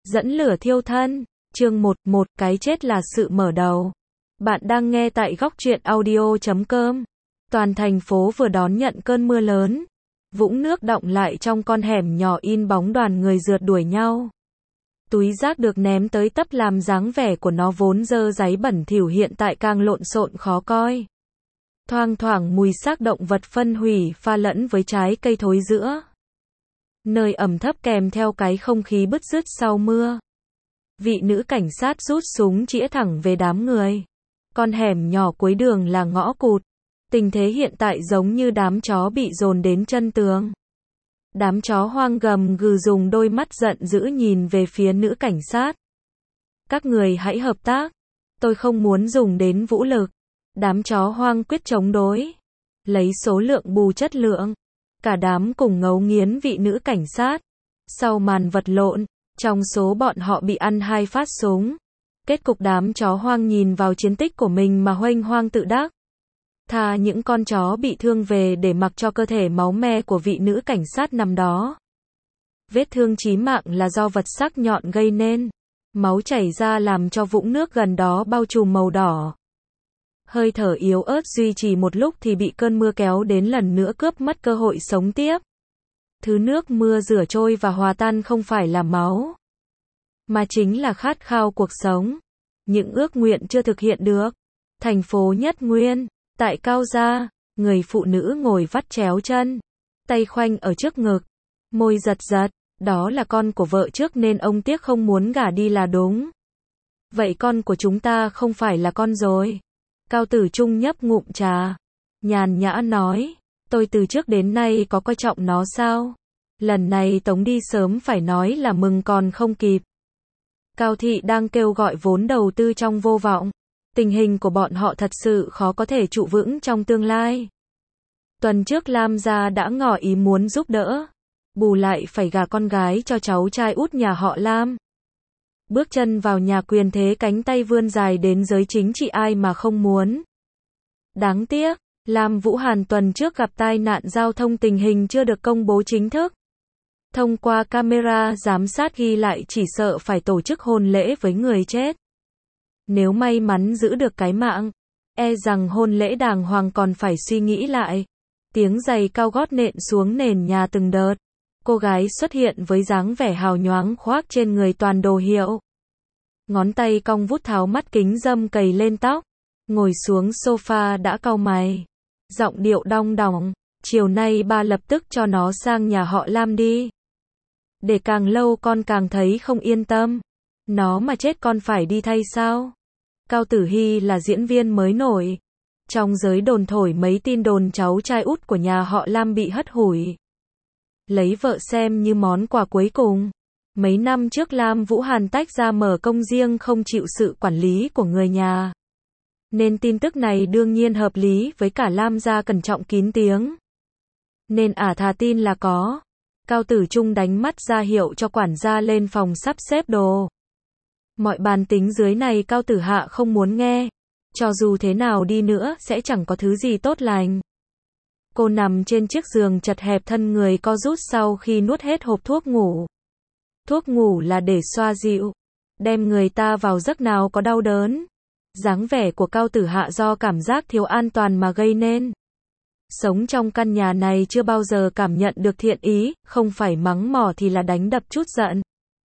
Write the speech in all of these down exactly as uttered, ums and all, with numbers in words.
Dẫn lửa thiêu thân. Chương một, một cái chết là sự mở đầu. Bạn đang nghe tại góc truyện audio chấm com. Toàn thành phố vừa đón nhận cơn mưa lớn. Vũng nước đọng lại trong con hẻm nhỏ in bóng đoàn người rượt đuổi nhau. Túi rác được ném tới tấp làm dáng vẻ của nó vốn dơ dáy bẩn thỉu hiện tại càng lộn xộn khó coi. Thoang thoảng mùi xác động vật phân hủy pha lẫn với trái cây thối rữa. Nơi ẩm thấp kèm theo cái không khí bứt rứt sau mưa. Vị nữ cảnh sát rút súng chĩa thẳng về đám người. Con hẻm nhỏ cuối đường là ngõ cụt. Tình thế hiện tại giống như đám chó bị dồn đến chân tường. Đám chó hoang gầm gừ dùng đôi mắt giận dữ nhìn về phía nữ cảnh sát. Các người hãy hợp tác. Tôi không muốn dùng đến vũ lực. Đám chó hoang quyết chống đối. Lấy số lượng bù chất lượng. Cả đám cùng ngấu nghiến vị nữ cảnh sát. Sau màn vật lộn, trong số bọn họ bị ăn hai phát súng. Kết cục đám chó hoang nhìn vào chiến tích của mình mà huênh hoang tự đắc. Thà những con chó bị thương về để mặc cho cơ thể máu me của vị nữ cảnh sát nằm đó. Vết thương chí mạng là do vật sắc nhọn gây nên. Máu chảy ra làm cho vũng nước gần đó bao trùm màu đỏ. Hơi thở yếu ớt duy trì một lúc thì bị cơn mưa kéo đến lần nữa cướp mất cơ hội sống tiếp. Thứ nước mưa rửa trôi và hòa tan không phải là máu, mà chính là khát khao cuộc sống. Những ước nguyện chưa thực hiện được. Thành phố Nhất Nguyên, tại Cao Gia, người phụ nữ ngồi vắt chéo chân, tay khoanh ở trước ngực, môi giật giật, đó là con của vợ trước nên ông tiếc không muốn gả đi là đúng. Vậy con của chúng ta không phải là con rồi. Cao Tử Trung nhấp ngụm trà, nhàn nhã nói, tôi từ trước đến nay có coi trọng nó sao? Lần này tống đi sớm phải nói là mừng còn không kịp. Cao Thị đang kêu gọi vốn đầu tư trong vô vọng. Tình hình của bọn họ thật sự khó có thể trụ vững trong tương lai. Tuần trước Lam gia đã ngỏ ý muốn giúp đỡ. Bù lại phải gả con gái cho cháu trai út nhà họ Lam. Bước chân vào nhà quyền thế cánh tay vươn dài đến giới chính trị ai mà không muốn. Đáng tiếc, Lam Vũ Hàn tuần trước gặp tai nạn giao thông tình hình chưa được công bố chính thức. Thông qua camera giám sát ghi lại chỉ sợ phải tổ chức hôn lễ với người chết. Nếu may mắn giữ được cái mạng, e rằng hôn lễ đàng hoàng còn phải suy nghĩ lại. Tiếng giày cao gót nện xuống nền nhà từng đợt. Cô gái xuất hiện với dáng vẻ hào nhoáng khoác trên người toàn đồ hiệu. Ngón tay cong vút tháo mắt kính râm cầy lên tóc. Ngồi xuống sofa đã cau mày. Giọng điệu đong đỏng, chiều nay ba lập tức cho nó sang nhà họ Lam đi. Để càng lâu con càng thấy không yên tâm. Nó mà chết con phải đi thay sao? Cao Tử Hy là diễn viên mới nổi. Trong giới đồn thổi mấy tin đồn cháu trai út của nhà họ Lam bị hất hủi. Lấy vợ xem như món quà cuối cùng. Mấy năm trước Lam Vũ Hàn tách ra mở công riêng không chịu sự quản lý của người nhà. Nên tin tức này đương nhiên hợp lý với cả Lam gia cẩn trọng kín tiếng. Nên ả thà tin là có. Cao Tử Trung đánh mắt ra hiệu cho quản gia lên phòng sắp xếp đồ. Mọi bàn tính dưới này Cao Tử Hạ không muốn nghe. Cho dù thế nào đi nữa sẽ chẳng có thứ gì tốt lành. Cô nằm trên chiếc giường chật hẹp thân người co rút sau khi nuốt hết hộp thuốc ngủ. Thuốc ngủ là để xoa dịu, đem người ta vào giấc nào có đau đớn. Dáng vẻ của Cao Tử Hạ do cảm giác thiếu an toàn mà gây nên. Sống trong căn nhà này chưa bao giờ cảm nhận được thiện ý, không phải mắng mỏ thì là đánh đập chút giận.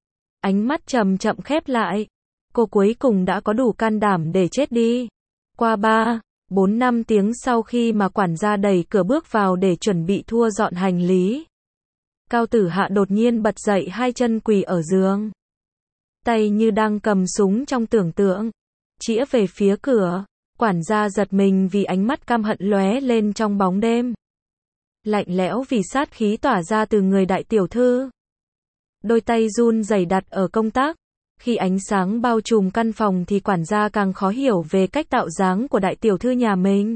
Ánh mắt chậm chậm khép lại. Cô cuối cùng đã có đủ can đảm để chết đi. Qua ba, bốn năm tiếng sau khi mà quản gia đẩy cửa bước vào để chuẩn bị thua dọn hành lý. Cao Tử Hạ đột nhiên bật dậy hai chân quỳ ở giường. Tay như đang cầm súng trong tưởng tượng. Chĩa về phía cửa. Quản gia giật mình vì ánh mắt căm hận lóe lên trong bóng đêm. Lạnh lẽo vì sát khí tỏa ra từ người đại tiểu thư. Đôi tay run rẩy đặt ở công tắc. Khi ánh sáng bao trùm căn phòng thì quản gia càng khó hiểu về cách tạo dáng của đại tiểu thư nhà mình.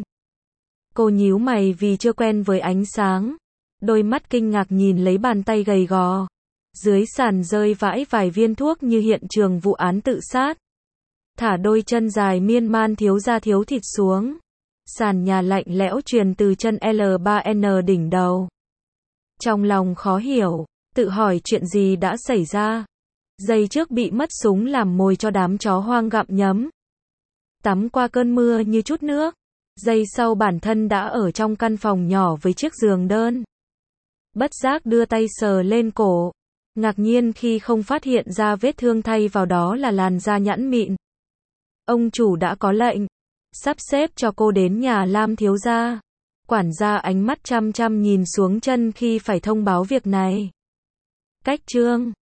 Cô nhíu mày vì chưa quen với ánh sáng. Đôi mắt kinh ngạc nhìn lấy bàn tay gầy gò. Dưới sàn rơi vãi vài viên thuốc như hiện trường vụ án tự sát. Thả đôi chân dài miên man thiếu da thiếu thịt xuống. Sàn nhà lạnh lẽo truyền từ chân L ba N đỉnh đầu. Trong lòng khó hiểu, tự hỏi chuyện gì đã xảy ra. Giây trước bị mất súng làm mồi cho đám chó hoang gặm nhấm. Tắm qua cơn mưa như chút nước. Giây sau bản thân đã ở trong căn phòng nhỏ với chiếc giường đơn. Bất giác đưa tay sờ lên cổ. Ngạc nhiên khi không phát hiện ra vết thương thay vào đó là làn da nhẵn mịn. Ông chủ đã có lệnh. Sắp xếp cho cô đến nhà Lam thiếu gia. Quản gia ánh mắt chăm chăm nhìn xuống chân khi phải thông báo việc này. Cách chương